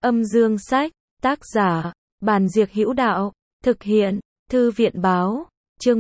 Âm dương sách, tác giả, Bàn Diệc Hữu Đạo, thực hiện, Thư viện báo, chương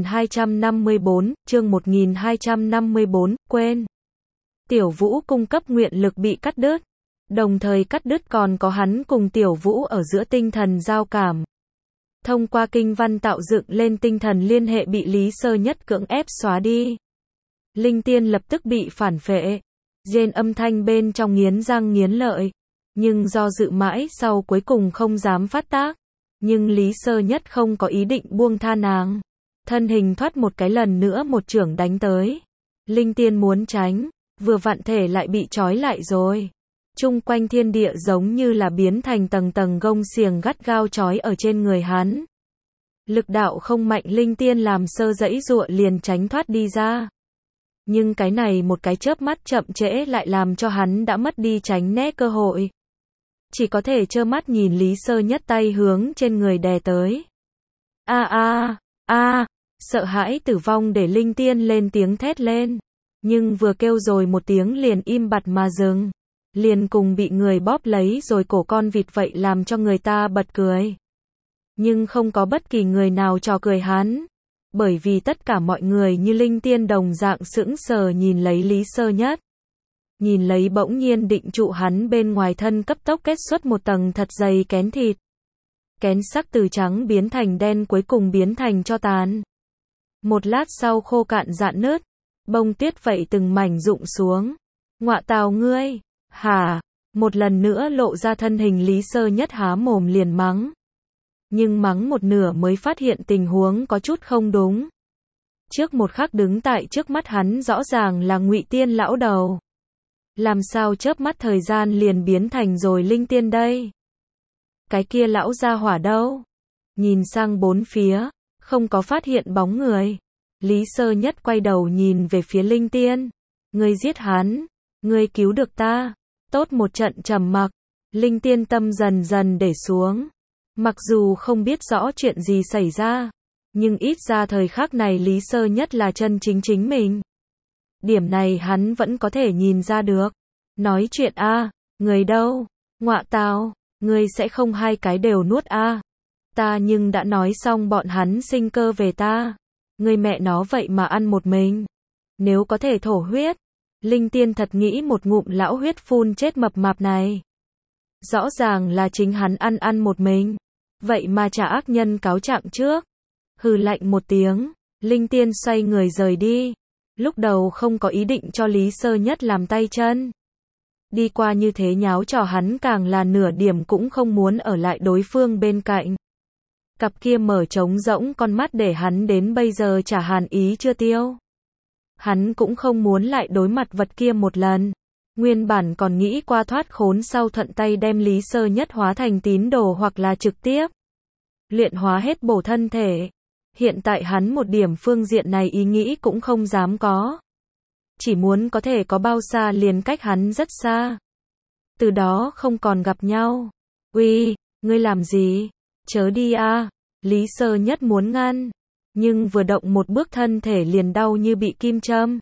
1254, quên. Tiểu Vũ cung cấp nguyện lực bị cắt đứt, đồng thời cắt đứt còn có hắn cùng Tiểu Vũ ở giữa tinh thần giao cảm. Thông qua kinh văn tạo dựng lên tinh thần liên hệ bị Lý Sơ Nhất cưỡng ép xóa đi. Linh Tiên lập tức bị phản phệ, rên âm thanh bên trong nghiến răng nghiến lợi, nhưng do dự mãi sau cuối cùng không dám phát tác. Nhưng Lý Sơ Nhất không có ý định buông tha nàng. Thân hình thoát một cái lần nữa một chưởng đánh tới. Linh Tiên muốn tránh, vừa vặn thể lại bị trói lại rồi. Chung quanh thiên địa giống như là biến thành tầng tầng gông xiềng gắt gao trói ở trên người hắn. Lực đạo không mạnh, Linh Tiên làm sơ giãy giụa liền tránh thoát đi ra. Nhưng cái này một cái chớp mắt chậm trễ lại làm cho hắn đã mất đi tránh né cơ hội. Chỉ có thể trơ mắt nhìn Lý Sơ Nhất tay hướng trên người đè tới. Sợ hãi tử vong để Linh Tiên lên tiếng thét lên. Nhưng vừa kêu rồi một tiếng liền im bặt mà dừng. Liền cùng bị người bóp lấy rồi cổ con vịt vậy làm cho người ta bật cười. Nhưng không có bất kỳ người nào trò cười hắn. Bởi vì tất cả mọi người như Linh Tiên đồng dạng sững sờ nhìn lấy Lý Sơ Nhất. Nhìn lấy bỗng nhiên định trụ hắn bên ngoài thân cấp tốc kết xuất một tầng thật dày kén thịt. Kén sắc từ trắng biến thành đen cuối cùng biến thành tro tàn. Một lát sau khô cạn rạn nứt, bông tuyết vậy từng mảnh rụng xuống. Ngọa tào ngươi, hả? Một lần nữa lộ ra thân hình Lý Sơ Nhất há mồm liền mắng. Nhưng mắng một nửa mới phát hiện tình huống có chút không đúng. Trước một khắc đứng tại trước mắt hắn rõ ràng là Ngụy Tiên lão đầu. Làm sao chớp mắt thời gian liền biến thành rồi Linh Tiên đây? Cái kia lão gia hỏa đâu? Nhìn sang bốn phía, không có phát hiện bóng người. Lý Sơ Nhất quay đầu nhìn về phía Linh Tiên. Ngươi giết hắn, ngươi cứu được ta. Tốt một trận trầm mặc, Linh Tiên tâm dần dần để xuống. Mặc dù không biết rõ chuyện gì xảy ra, nhưng ít ra thời khắc này Lý Sơ Nhất là chân chính mình. Điểm này hắn vẫn có thể nhìn ra được. Nói chuyện người đâu? Ngọa tào, ngươi sẽ không hai cái đều nuốt Ta nhưng đã nói xong bọn hắn sinh cơ về ta. Ngươi mẹ nó vậy mà ăn một mình. Nếu có thể thổ huyết. Linh Tiên thật nghĩ một ngụm lão huyết phun chết mập mạp này. Rõ ràng là chính hắn ăn một mình. Vậy mà trả ác nhân cáo trạng trước. Hừ lạnh một tiếng, Linh Tiên xoay người rời đi. Lúc đầu không có ý định cho Lý Sơ Nhất làm tay chân. Đi qua như thế nháo trò hắn càng là nửa điểm cũng không muốn ở lại đối phương bên cạnh. Cặp kia mở trống rỗng con mắt để hắn đến bây giờ chả hàn ý chưa tiêu. Hắn cũng không muốn lại đối mặt vật kia một lần. Nguyên bản còn nghĩ qua thoát khốn sau thuận tay đem Lý Sơ Nhất hóa thành tín đồ hoặc là trực tiếp luyện hóa hết bổ thân thể. Hiện tại hắn một điểm phương diện này ý nghĩ cũng không dám có. Chỉ muốn có thể có bao xa liền cách hắn rất xa. Từ đó không còn gặp nhau. Uy, ngươi làm gì? Chớ đi Lý Sơ Nhất muốn ngăn. Nhưng vừa động một bước thân thể liền đau như bị kim châm.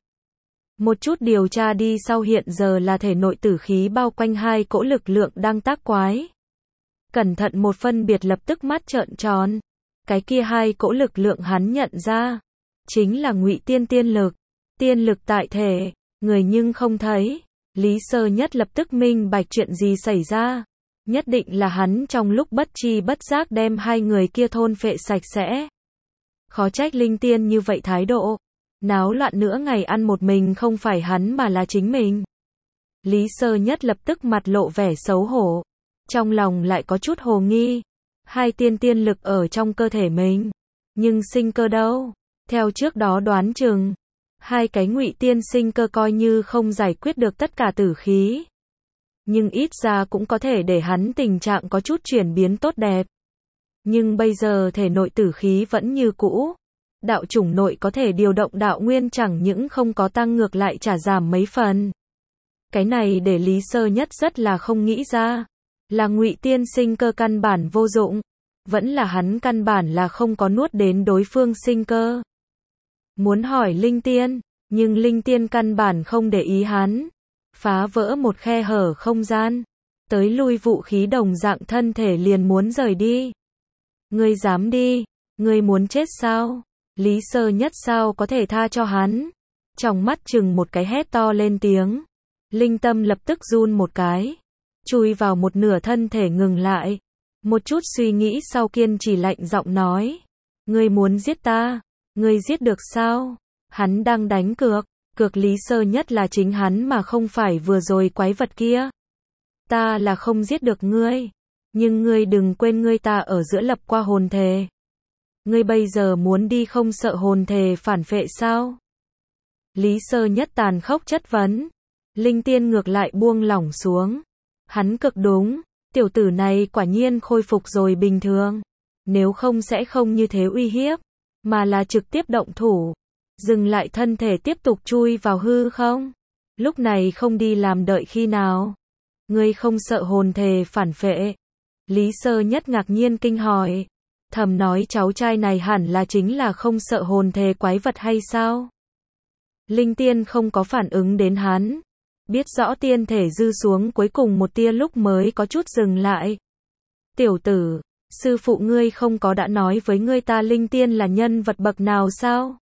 Một chút điều tra đi sau hiện giờ là thể nội tử khí bao quanh hai cỗ lực lượng đang tác quái. Cẩn thận một phân biệt lập tức mắt trợn tròn. Cái kia hai cỗ lực lượng hắn nhận ra. Chính là Ngụy Tiên tiên lực. Tiên lực tại thể, người nhưng không thấy. Lý Sơ Nhất lập tức minh bạch chuyện gì xảy ra. Nhất định là hắn trong lúc bất tri bất giác đem hai người kia thôn phệ sạch sẽ. Khó trách Linh Tiên như vậy thái độ. Náo loạn nữa ngày ăn một mình không phải hắn mà là chính mình. Lý Sơ Nhất lập tức mặt lộ vẻ xấu hổ. Trong lòng lại có chút hồ nghi. Hai tiên lực ở trong cơ thể mình. Nhưng sinh cơ đâu? Theo trước đó đoán chừng. Hai cái Ngụy Tiên sinh cơ coi như không giải quyết được tất cả tử khí. Nhưng ít ra cũng có thể để hắn tình trạng có chút chuyển biến tốt đẹp. Nhưng bây giờ thể nội tử khí vẫn như cũ. Đạo chủng nội có thể điều động đạo nguyên chẳng những không có tăng ngược lại trả giảm mấy phần. Cái này để Lý Sơ Nhất rất là không nghĩ ra. Là Ngụy Tiên sinh cơ căn bản vô dụng. Vẫn là hắn căn bản là không có nuốt đến đối phương sinh cơ. Muốn hỏi Linh Tiên, nhưng Linh Tiên căn bản không để ý hắn. Phá vỡ một khe hở không gian. tới lui vũ khí đồng dạng thân thể liền muốn rời đi. Ngươi dám đi? Ngươi muốn chết sao? Lý Sơ Nhất sao có thể tha cho hắn? Trong mắt chừng một cái hét to lên tiếng. Linh tâm lập tức run một cái. Chui vào một nửa thân thể ngừng lại. Một chút suy nghĩ sau kiên trì lạnh giọng nói. Ngươi muốn giết ta? Ngươi giết được sao? Hắn đang đánh cược. Cược Lý Sơ Nhất là chính hắn mà không phải vừa rồi quái vật kia. Ta là không giết được ngươi. Nhưng ngươi đừng quên ngươi ta ở giữa lập qua hồn thề. Ngươi bây giờ muốn đi không sợ hồn thề phản phệ sao? Lý Sơ Nhất tàn khốc chất vấn. Linh Tiên ngược lại buông lỏng xuống. Hắn cực đúng. Tiểu tử này quả nhiên khôi phục rồi bình thường. Nếu không sẽ không như thế uy hiếp. Mà là trực tiếp động thủ. Dừng lại thân thể tiếp tục chui vào hư không? Lúc này không đi làm đợi khi nào? Ngươi không sợ hồn thề phản phệ? Lý Sơ Nhất ngạc nhiên kinh hỏi. Thầm nói cháu trai này hẳn là chính là không sợ hồn thề quái vật hay sao? Linh Tiên không có phản ứng đến hắn. Biết rõ tiên thể dư xuống cuối cùng một tia lúc mới có chút dừng lại. Tiểu tử, sư phụ ngươi không có đã nói với ngươi ta Linh Tiên là nhân vật bậc nào sao?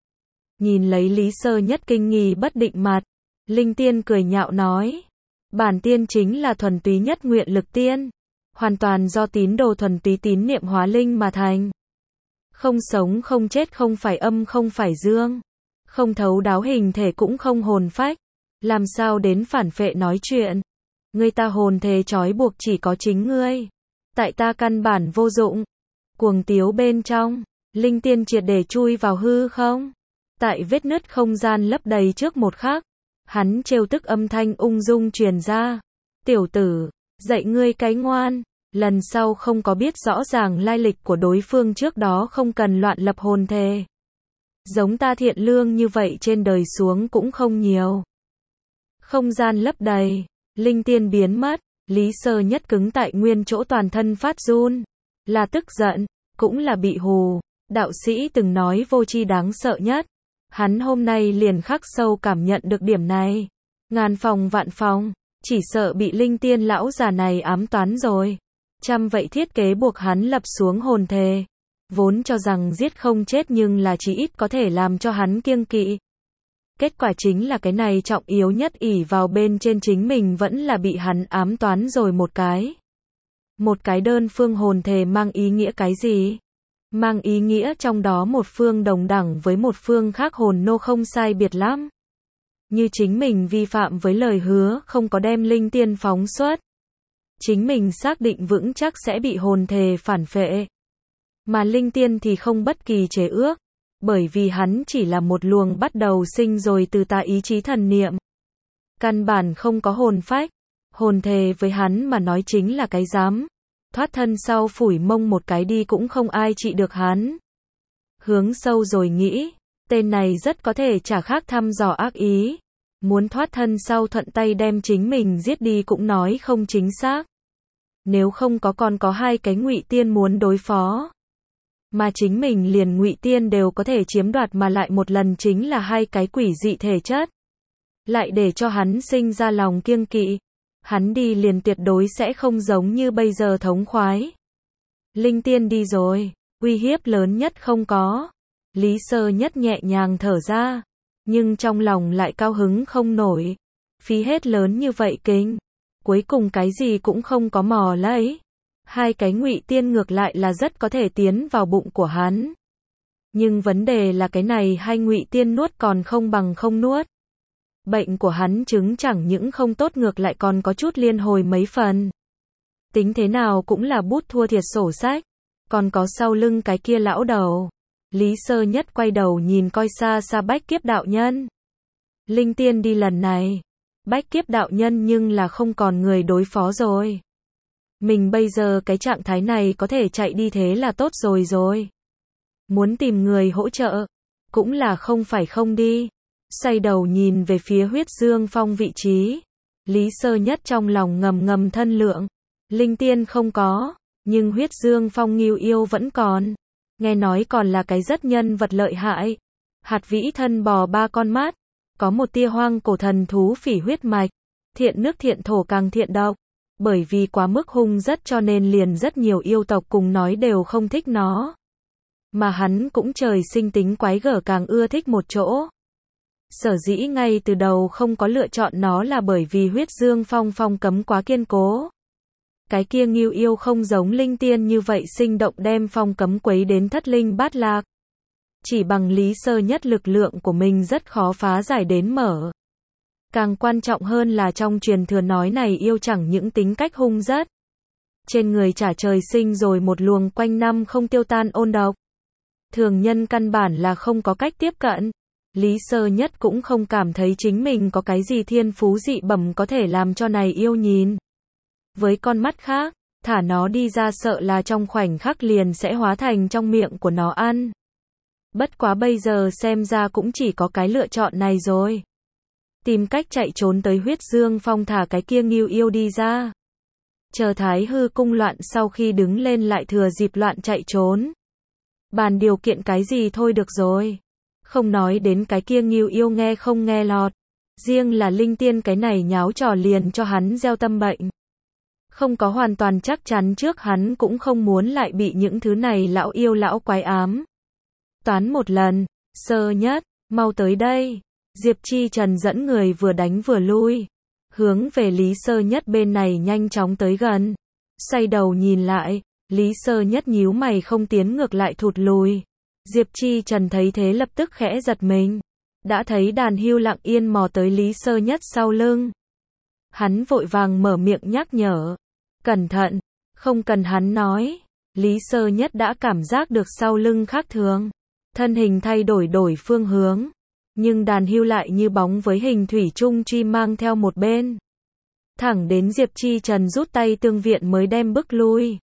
Nhìn lấy Lý Sơ Nhất kinh nghi bất định mặt. Linh Tiên cười nhạo nói. Bản tiên chính là thuần túy nhất nguyện lực tiên. Hoàn toàn do tín đồ thuần túy tín niệm hóa linh mà thành. Không sống không chết không phải âm không phải dương. Không thấu đáo hình thể cũng không hồn phách. Làm sao đến phản phệ nói chuyện. Ngươi ta hồn thề trói buộc chỉ có chính ngươi. Tại ta căn bản vô dụng. Cuồng tiếu bên trong. Linh Tiên triệt để chui vào hư không. Tại vết nứt không gian lấp đầy trước một khắc. Hắn trêu tức âm thanh ung dung truyền ra. Tiểu tử, dạy ngươi cái ngoan. Lần sau không có biết rõ ràng lai lịch của đối phương trước đó không cần loạn lập hồn thề. Giống ta thiện lương như vậy trên đời xuống cũng không nhiều. Không gian lấp đầy. Linh Tiên biến mất. Lý Sơ Nhất cứng tại nguyên chỗ toàn thân phát run. Là tức giận. Cũng là bị hù. Đạo sĩ từng nói vô tri đáng sợ nhất. Hắn hôm nay liền khắc sâu cảm nhận được điểm này. Ngàn phòng vạn phòng. Chỉ sợ bị Linh Tiên lão già này ám toán rồi. Chăm vậy thiết kế buộc hắn lập xuống hồn thề. Vốn cho rằng giết không chết nhưng là chỉ ít có thể làm cho hắn kiêng kỵ. Kết quả chính là cái này trọng yếu nhất ỷ vào bên trên chính mình vẫn là bị hắn ám toán rồi một cái. Một cái đơn phương hồn thề mang ý nghĩa cái gì? Mang ý nghĩa trong đó một phương đồng đẳng với một phương khác hồn nô không sai biệt lắm. Như chính mình vi phạm với lời hứa không có đem Linh Tiên phóng xuất. Chính mình xác định vững chắc sẽ bị hồn thề phản phệ. Mà Linh Tiên thì không bất kỳ chế ước. Bởi vì hắn chỉ là một luồng bắt đầu sinh rồi từ ta ý chí thần niệm. Căn bản không có hồn phách. Hồn thề với hắn mà nói chính là cái dám. Thoát thân sau phủi mông một cái đi cũng không ai trị được hắn. Hướng sâu rồi nghĩ. Tên này rất có thể chả khác thăm dò ác ý. Muốn thoát thân sau thuận tay đem chính mình giết đi cũng nói không chính xác. Nếu không có còn có hai cái ngụy tiên muốn đối phó. Mà chính mình liền ngụy tiên đều có thể chiếm đoạt mà lại một lần chính là hai cái quỷ dị thể chất. Lại để cho hắn sinh ra lòng kiêng kỵ. Hắn đi liền tuyệt đối sẽ không giống như bây giờ thống khoái. Linh Tiên đi rồi, uy hiếp lớn nhất không có. Lý Sơ Nhất nhẹ nhàng thở ra. Nhưng trong lòng lại cao hứng không nổi. Phí hết lớn như vậy kinh. Cuối cùng cái gì cũng không có mò lấy. Hai cái ngụy tiên ngược lại là rất có thể tiến vào bụng của hắn. Nhưng vấn đề là cái này hai ngụy tiên nuốt còn không bằng không nuốt. Bệnh của hắn chứng chẳng những không tốt ngược lại còn có chút liên hồi mấy phần. Tính thế nào cũng là bút thua thiệt sổ sách. Còn có sau lưng cái kia lão đầu. Lý Sơ Nhất quay đầu nhìn coi xa xa Bách Kiếp đạo nhân. Linh Tiên đi lần này. Bách Kiếp đạo nhân nhưng là không còn người đối phó rồi. Mình bây giờ cái trạng thái này có thể chạy đi thế là tốt rồi. Muốn tìm người hỗ trợ. Cũng là không phải không đi. Xoay đầu nhìn về phía Huyết Dương Phong vị trí. Lý Sơ Nhất trong lòng ngầm ngầm thân lượng. Linh Tiên không có. Nhưng Huyết Dương Phong Ngưu Yêu vẫn còn. Nghe nói còn là cái rất nhân vật lợi hại. Hạt vĩ thân bò ba con mắt. Có một tia hoang cổ thần thú phỉ huyết mạch. Thiện nước thiện thổ càng thiện độc. Bởi vì quá mức hung rất cho nên liền rất nhiều yêu tộc cùng nói đều không thích nó. Mà hắn cũng trời sinh tính quái gở càng ưa thích một chỗ. Sở dĩ ngay từ đầu không có lựa chọn nó là bởi vì huyết dương phong cấm quá kiên cố. Cái kia Ngưu yêu không giống linh tiên như vậy sinh động đem phong cấm quấy đến thất linh bát lạc. Chỉ bằng Lý Sơ Nhất lực lượng của mình rất khó phá giải đến mở. Càng quan trọng hơn là trong truyền thừa nói này yêu chẳng những tính cách hung rất. Trên người trả trời sinh rồi một luồng quanh năm không tiêu tan ôn độc. Thường nhân căn bản là không có cách tiếp cận. Lý Sơ Nhất cũng không cảm thấy chính mình có cái gì thiên phú dị bẩm có thể làm cho này yêu nhìn. Với con mắt khác, thả nó đi ra sợ là trong khoảnh khắc liền sẽ hóa thành trong miệng của nó ăn. Bất quá bây giờ xem ra cũng chỉ có cái lựa chọn này rồi. Tìm cách chạy trốn tới huyết dương phong thả cái kia Ngưu yêu đi ra. Chờ Thái Hư cung loạn sau khi đứng lên lại thừa dịp loạn chạy trốn. Bàn điều kiện cái gì thôi được rồi. Không nói đến cái kia Ngưu yêu nghe không nghe lọt. Riêng là linh tiên cái này nháo trò liền cho hắn gieo tâm bệnh. Không có hoàn toàn chắc chắn trước hắn cũng không muốn lại bị những thứ này lão yêu lão quái ám. Toán một lần, Sơ Nhất, mau tới đây. Diệp Chi Trần dẫn người vừa đánh vừa lui. Hướng về Lý Sơ Nhất bên này nhanh chóng tới gần. Xoay đầu nhìn lại, Lý Sơ Nhất nhíu mày không tiến ngược lại thụt lùi. Diệp Chi Trần thấy thế lập tức khẽ giật mình. Đã thấy Đàn Hưu lặng yên mò tới Lý Sơ Nhất sau lưng. Hắn vội vàng mở miệng nhắc nhở. Cẩn thận, không cần hắn nói. Lý Sơ Nhất đã cảm giác được sau lưng khác thường. Thân hình thay đổi phương hướng. Nhưng Đàn Hưu lại như bóng với hình thủy chung truy mang theo một bên. Thẳng đến Diệp Chi Trần rút tay tương viện mới đem bước lui.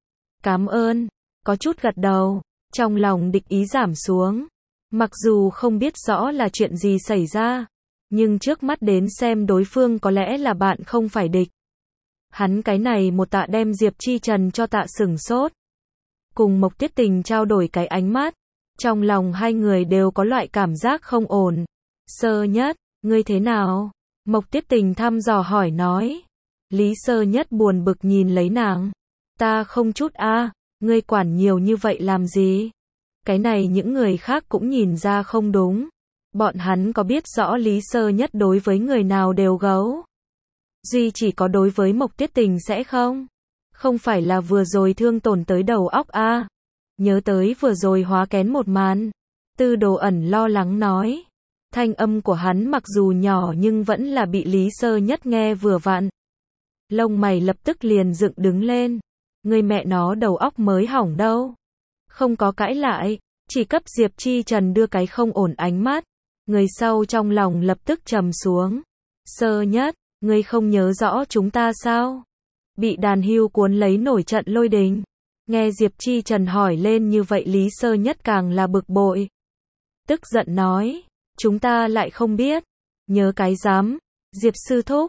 Cảm ơn, có chút gật đầu, trong lòng địch ý giảm xuống. Mặc dù không biết rõ là chuyện gì xảy ra, nhưng trước mắt đến xem đối phương có lẽ là bạn không phải địch. Hắn cái này một tạ đem Diệp Chi Trần cho tạ sửng sốt. Cùng Mộc Tiết Tình trao đổi cái ánh mắt. Trong lòng hai người đều có loại cảm giác không ổn. Sơ Nhất, ngươi thế nào? Mộc Tiết Tình thăm dò hỏi nói. Lý Sơ Nhất buồn bực nhìn lấy nàng. Ta không chút ngươi quản nhiều như vậy làm gì? Cái này những người khác cũng nhìn ra không đúng. Bọn hắn có biết rõ Lý Sơ Nhất đối với người nào đều gấu. Duy chỉ có đối với Mộc Tiết Tình sẽ không. Không phải là vừa rồi thương tổn tới đầu óc Nhớ tới vừa rồi hóa kén một màn. Tư Đồ Ẩn lo lắng nói. Thanh âm của hắn mặc dù nhỏ nhưng vẫn là bị Lý Sơ Nhất nghe vừa vặn. Lông mày lập tức liền dựng đứng lên. Người mẹ nó đầu óc mới hỏng đâu. Không có cãi lại, chỉ cấp Diệp Chi Trần đưa cái không ổn ánh mắt. Người sau trong lòng lập tức trầm xuống. Sơ Nhất, ngươi không nhớ rõ chúng ta sao? Bị Đàn Hưu cuốn lấy nổi trận lôi đình. Nghe Diệp Chi Trần hỏi lên như vậy Lý Sơ Nhất càng là bực bội. Tức giận nói, chúng ta lại không biết. Nhớ cái dám, Diệp sư thúc,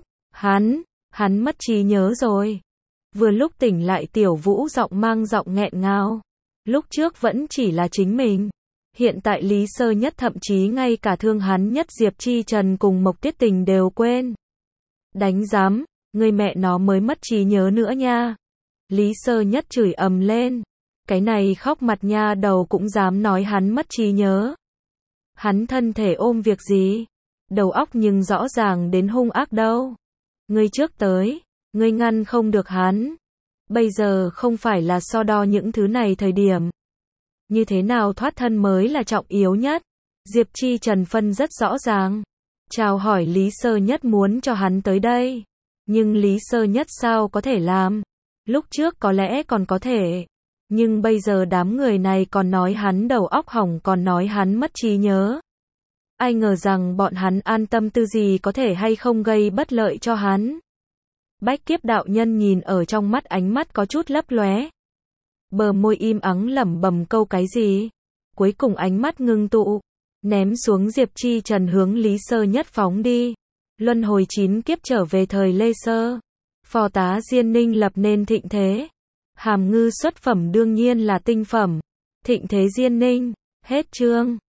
hắn mất trí nhớ rồi. Vừa lúc tỉnh lại Tiểu Vũ giọng mang giọng nghẹn ngào. Lúc trước vẫn chỉ là chính mình. Hiện tại Lý Sơ Nhất thậm chí ngay cả thương hắn nhất Diệp Chi Trần cùng Mộc Tiết Tình đều quên. Đánh giám, người mẹ nó mới mất trí nhớ nữa nha. Lý Sơ Nhất chửi ầm lên. Cái này khóc mặt nha đầu cũng dám nói hắn mất trí nhớ. Hắn thân thể ôm việc gì? Đầu óc nhưng rõ ràng đến hung ác đâu. Ngươi trước tới, ngươi ngăn không được hắn. Bây giờ không phải là so đo những thứ này thời điểm. Như thế nào thoát thân mới là trọng yếu nhất. Diệp Chi Trần phân rất rõ ràng. Chào hỏi Lý Sơ Nhất muốn cho hắn tới đây. Nhưng Lý Sơ Nhất sao có thể làm? Lúc trước có lẽ còn có thể. Nhưng bây giờ đám người này còn nói hắn đầu óc hỏng còn nói hắn mất trí nhớ. Ai ngờ rằng bọn hắn an tâm tư gì có thể hay không gây bất lợi cho hắn. Bách Kiếp đạo nhân nhìn ở trong mắt ánh mắt có chút lấp lóe. Bờ môi im ắng lẩm bẩm câu cái gì. Cuối cùng ánh mắt ngưng tụ. Ném xuống Diệp Chi Trần hướng Lý Sơ Nhất phóng đi. Luân hồi 9 kiếp trở về thời Lê Sơ. Phò tá Diên Ninh lập nên thịnh thế. Hàm ngư xuất phẩm đương nhiên là tinh phẩm. Thịnh thế Diên Ninh. Hết chương.